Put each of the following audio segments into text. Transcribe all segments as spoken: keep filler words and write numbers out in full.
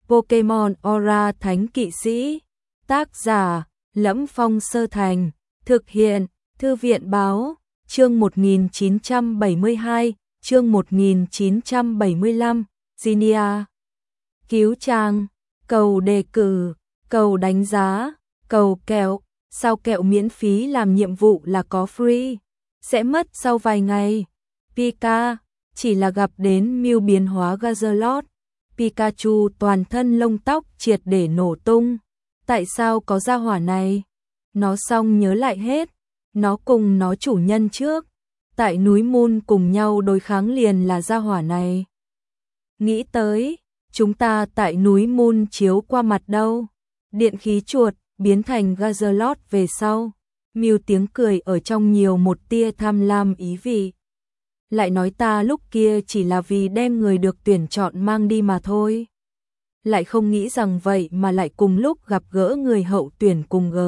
Pokemon Aura Thánh Kỵ Sĩ. Tác giả: Lẫm Phong Sơ Thành. Thực hiện: Thư viện báo. Chương một nghìn chín trăm bảy mươi hai, chương một nghìn chín trăm bảy mươi lăm, Zinnia. Cứu trang, cầu đề cử, cầu đánh giá, cầu kẹo. Sao kẹo miễn phí làm nhiệm vụ là có free, sẽ mất sau vài ngày. Pika, chỉ là gặp đến Mew biến hóa Gazalot. Pikachu toàn thân lông tóc triệt để nổ tung. Tại sao có gia hỏa này? Nó xong nhớ lại hết. Nó cùng nó chủ nhân trước. Tại núi Moon cùng nhau đối kháng liền là gia hỏa này. Nghĩ tới, chúng ta tại núi Moon chiếu qua mặt đâu. Điện khí chuột biến thành Gazalot về sau. Mew tiếng cười ở trong nhiều một tia tham lam ý vị. Lại nói ta lúc kia chỉ là vì đem người được tuyển chọn mang đi mà thôi. Lại không nghĩ rằng vậy mà lại cùng lúc gặp gỡ người hậu tuyển cùng G.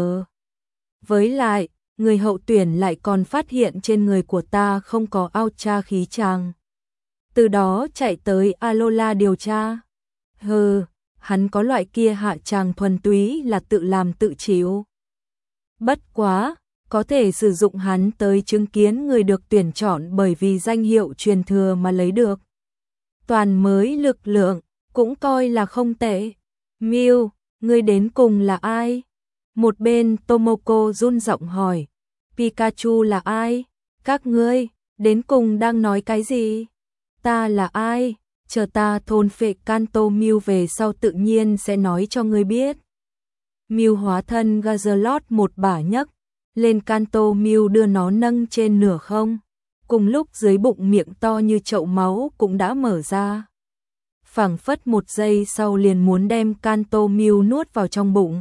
Với lại, người hậu tuyển lại còn phát hiện trên người của ta không có Ultra khí tràng. Từ đó chạy tới Alola điều tra. Hừ, hắn có loại kia hạ tràng thuần túy là tự làm tự chịu. Bất quá, có thể sử dụng hắn tới chứng kiến người được tuyển chọn bởi vì danh hiệu truyền thừa mà lấy được. Toàn mới lực lượng, cũng coi là không tệ. Mew, ngươi đến cùng là ai? Một bên Tomoko run giọng hỏi. Pikachu là ai? Các ngươi, đến cùng đang nói cái gì? Ta là ai? Chờ ta thôn phệ Kanto Mew về sau tự nhiên sẽ nói cho ngươi biết. Mew hóa thân Gazalot một bả nhấc lên Kanto Mew đưa nó nâng trên nửa không. Cùng lúc dưới bụng miệng to như chậu máu cũng đã mở ra. Phảng phất một giây sau liền muốn đem Kanto Mew nuốt vào trong bụng.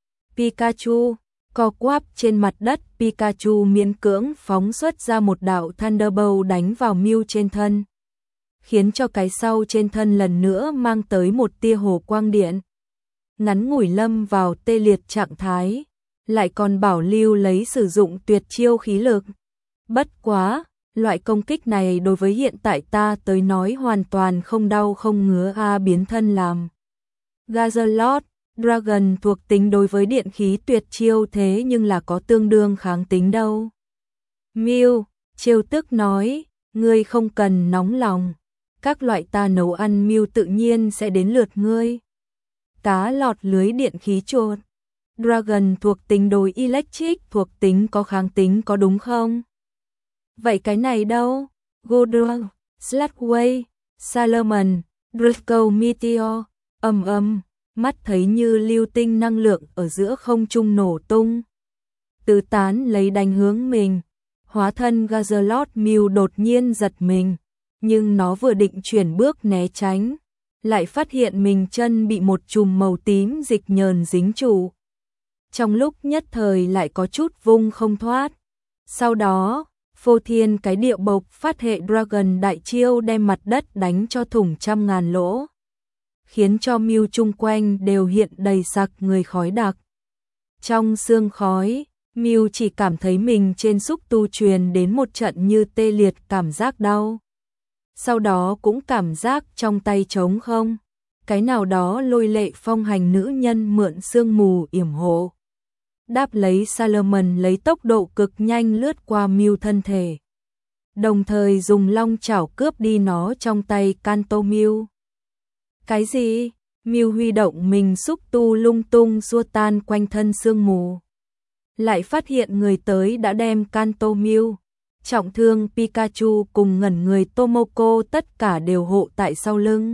Pikachu, co quắp trên mặt đất, Pikachu miễn cưỡng phóng xuất ra một đạo Thunderbolt đánh vào Mew trên thân. Khiến cho cái sau trên thân lần nữa mang tới một tia hồ quang điện. Ngắn ngủi lâm vào tê liệt trạng thái, lại còn bảo lưu lấy sử dụng tuyệt chiêu khí lực. Bất quá, loại công kích này đối với hiện tại ta tới nói hoàn toàn không đau không ngứa a biến thân làm. Gazalot, Dragon thuộc tính đối với điện khí tuyệt chiêu thế nhưng là có tương đương kháng tính đâu. Mew, trêu tức nói, ngươi không cần nóng lòng. Các loại ta nấu ăn Mew tự nhiên sẽ đến lượt ngươi. Cá lọt lưới điện khí chuột. Dragon thuộc tính đối Electric thuộc tính có kháng tính có đúng không? Vậy cái này đâu? Godrong, Slugway, Salomon, Draco Meteor, ầm ầm, mắt thấy như lưu tinh năng lượng ở giữa không trung nổ tung. Tứ tán lấy đánh hướng mình. Hóa thân Gazalot Mew đột nhiên giật mình. Nhưng nó vừa định chuyển bước né tránh, lại phát hiện mình chân bị một chùm màu tím dịch nhờn dính trụ. Trong lúc nhất thời lại có chút vung không thoát. Sau đó, phô thiên cái điệu bộc phát hệ Dragon đại chiêu đem mặt đất đánh cho thủng trăm ngàn lỗ. Khiến cho Mew chung quanh đều hiện đầy sặc người khói đặc. Trong sương khói, Mew chỉ cảm thấy mình trên xúc tu truyền đến một trận như tê liệt cảm giác đau. Sau đó cũng cảm giác trong tay trống không. Cái nào đó lôi lệ phong hành nữ nhân mượn sương mù yểm hộ. Đáp lấy Salomon lấy tốc độ cực nhanh lướt qua Mew thân thể. Đồng thời dùng long chảo cướp đi nó trong tay Kanto Mew. Cái gì? Mew huy động mình xúc tu lung tung xua tan quanh thân sương mù. Lại phát hiện người tới đã đem Kanto Mew. Trọng thương Pikachu cùng ngẩn người Tomoko tất cả đều hộ tại sau lưng.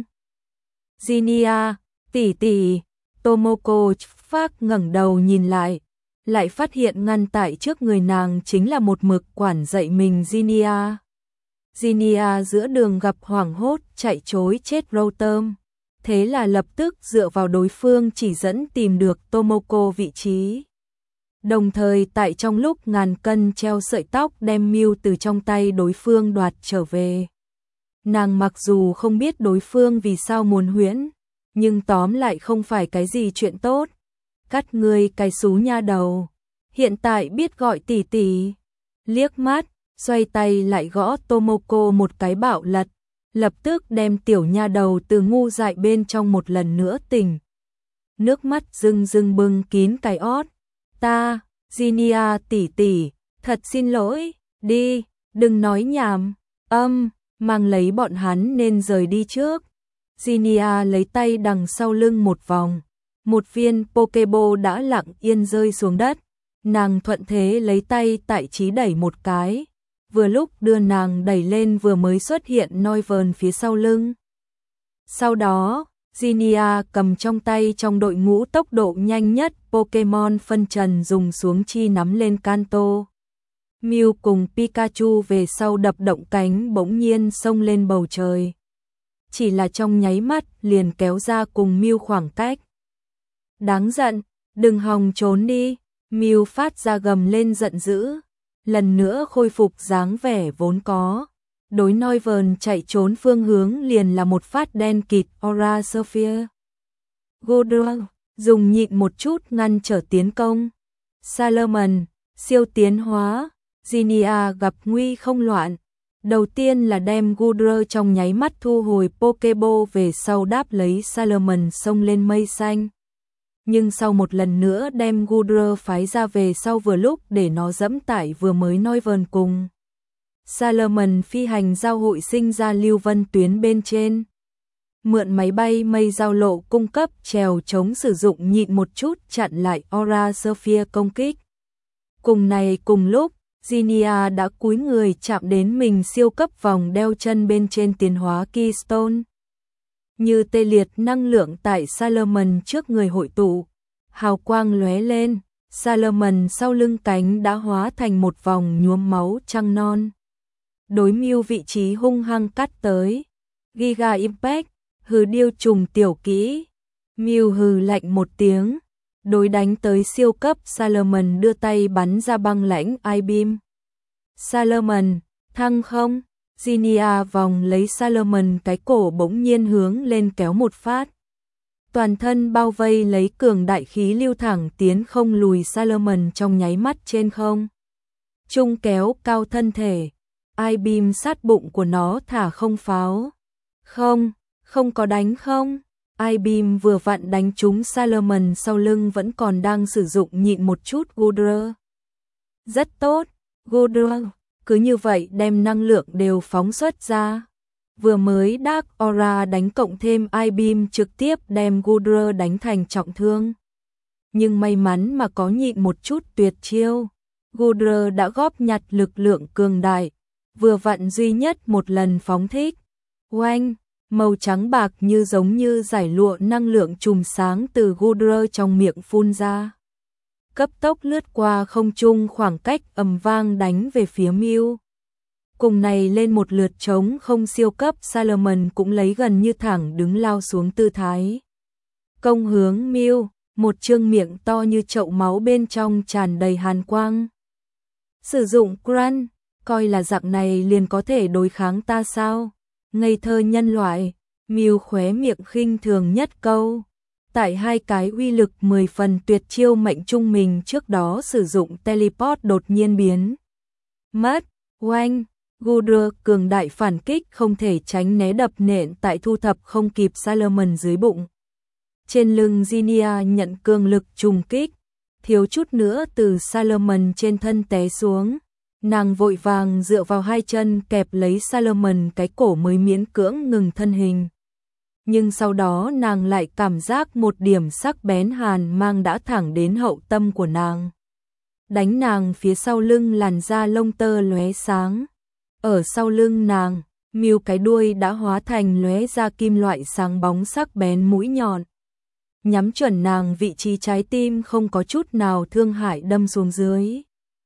Zinnia, tỷ tỷ, Tomoko phác ngẩng đầu nhìn lại, lại phát hiện ngăn tại trước người nàng chính là một mực quản dạy mình Zinnia. Zinnia giữa đường gặp hoảng hốt chạy trối chết Rotom, thế là lập tức dựa vào đối phương chỉ dẫn tìm được Tomoko vị trí. Đồng thời tại trong lúc ngàn cân treo sợi tóc đem Mew từ trong tay đối phương đoạt trở về. Nàng mặc dù không biết đối phương vì sao muốn huyễn, nhưng tóm lại không phải cái gì chuyện tốt. Cắt ngươi cái xú nha đầu, hiện tại biết gọi tỷ tỷ. Liếc mắt, xoay tay lại gõ Tomoko một cái bạo lật, lập tức đem tiểu nha đầu từ ngu dại bên trong một lần nữa tỉnh. Nước mắt rưng rưng bưng kín cái ót. Ta, Ginia tỷ tỷ, thật xin lỗi, đi, đừng nói nhảm, âm, mang lấy bọn hắn nên rời đi trước. Ginia lấy tay đằng sau lưng một vòng, một viên Pokeball đã lặng yên rơi xuống đất, nàng thuận thế lấy tay tại trí đẩy một cái, vừa lúc đưa nàng đẩy lên vừa mới xuất hiện Noivern phía sau lưng. Sau đó, Ginia cầm trong tay trong đội ngũ tốc độ nhanh nhất Pokemon phân trần dùng xuống chi nắm lên Kanto. Mew cùng Pikachu về sau đập động cánh bỗng nhiên xông lên bầu trời. Chỉ là trong nháy mắt liền kéo ra cùng Mew khoảng cách. Đáng giận, đừng hòng trốn đi, Mew phát ra gầm lên giận dữ, lần nữa khôi phục dáng vẻ vốn có. Đối Noivern chạy trốn phương hướng liền là một phát đen kịt Aura Sphere. Goodra dùng nhịn một chút ngăn trở tiến công. Salamence, siêu tiến hóa, Ginia gặp nguy không loạn. Đầu tiên là đem Goodra trong nháy mắt thu hồi Pokeball về sau đáp lấy Salamence xông lên mây xanh. Nhưng sau một lần nữa đem Goodra phái ra về sau vừa lúc để nó dẫm tải vừa mới Noivern cùng Salamence phi hành giao hội sinh ra lưu vân tuyến bên trên. Mượn máy bay mây giao lộ cung cấp trèo chống sử dụng nhịn một chút chặn lại Aura Sphere công kích. Cùng này cùng lúc, Ginia đã cúi người chạm đến mình siêu cấp vòng đeo chân bên trên tiến hóa Keystone. Như tê liệt năng lượng tại Salamence trước người hội tụ, hào quang lóe lên, Salamence sau lưng cánh đã hóa thành một vòng nhuốm máu trăng non. Đối Mew vị trí hung hăng cắt tới. Giga Impact, hừ điêu trùng tiểu kỹ. Mew hừ lạnh một tiếng, đối đánh tới siêu cấp Salamence đưa tay bắn ra băng lãnh I-beam. Salamence, thăng không? Ginia vòng lấy Salamence cái cổ bỗng nhiên hướng lên kéo một phát. Toàn thân bao vây lấy cường đại khí lưu thẳng tiến không lùi Salamence trong nháy mắt trên không. Trung kéo cao thân thể. I-beam sát bụng của nó thả không pháo. Không, không có đánh không. I-beam vừa vặn đánh trúng Salamence sau lưng vẫn còn đang sử dụng nhịn một chút Goodra. Rất tốt, Goodra, cứ như vậy đem năng lượng đều phóng xuất ra. Vừa mới Dark Aura đánh cộng thêm I-beam trực tiếp đem Goodra đánh thành trọng thương. Nhưng may mắn mà có nhịn một chút tuyệt chiêu. Goodra đã góp nhặt lực lượng cường đại. Vừa vặn duy nhất một lần phóng thích. Oanh, màu trắng bạc như giống như giải lụa năng lượng chùm sáng từ Goodra trong miệng phun ra. Cấp tốc lướt qua không trung khoảng cách ầm vang đánh về phía Mew. Cùng này lên một lượt trống không siêu cấp Salamence cũng lấy gần như thẳng đứng lao xuống tư thái. Công hướng Mew, một trương miệng to như chậu máu bên trong tràn đầy hàn quang. Sử dụng Grunt, coi là dạng này liền có thể đối kháng ta sao? Ngây thơ nhân loại, Mew khóe miệng khinh thường nhất câu. Tại hai cái uy lực mười phần tuyệt chiêu mệnh trung mình trước đó sử dụng teleport đột nhiên biến mất. Oanh, Goodra cường đại phản kích không thể tránh né đập nện tại thu thập không kịp Salamence dưới bụng. Trên lưng Ginia nhận cường lực trùng kích, thiếu chút nữa từ Salamence trên thân té xuống. Nàng vội vàng dựa vào hai chân kẹp lấy Salamence cái cổ mới miễn cưỡng ngừng thân hình. Nhưng sau đó nàng lại cảm giác một điểm sắc bén hàn mang đã thẳng đến hậu tâm của nàng. Đánh nàng phía sau lưng làn da lông tơ lóe sáng. Ở sau lưng nàng, Mew cái đuôi đã hóa thành lóe ra kim loại sáng bóng sắc bén mũi nhọn. Nhắm chuẩn nàng vị trí trái tim không có chút nào thương hại đâm xuống dưới.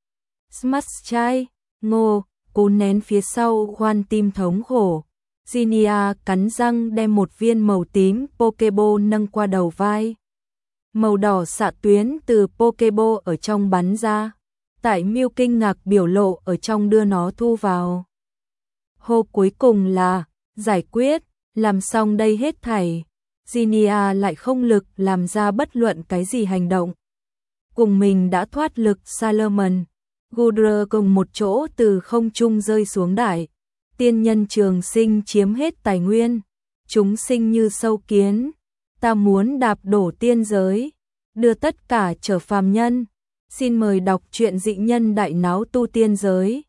Smash chai, ngô, cố nén phía sau khoan tim thống khổ. Ginia cắn răng đem một viên màu tím Pokeball nâng qua đầu vai. Màu đỏ xạ tuyến từ Pokeball ở trong bắn ra. Tại Mew kinh ngạc biểu lộ ở trong đưa nó thu vào. Hô cuối cùng là, giải quyết, làm xong đây hết thảy. Ginia lại không lực làm ra bất luận cái gì hành động. Cùng mình đã thoát lực Salamence. Goodra cùng một chỗ từ không trung rơi xuống đài. tiên nhân trường sinh chiếm hết tài nguyên, chúng sinh như sâu kiến, ta muốn đạp đổ tiên giới, đưa tất cả trở phàm nhân. Xin mời đọc truyện Dị Nhân Đại Náo Tu Tiên Giới.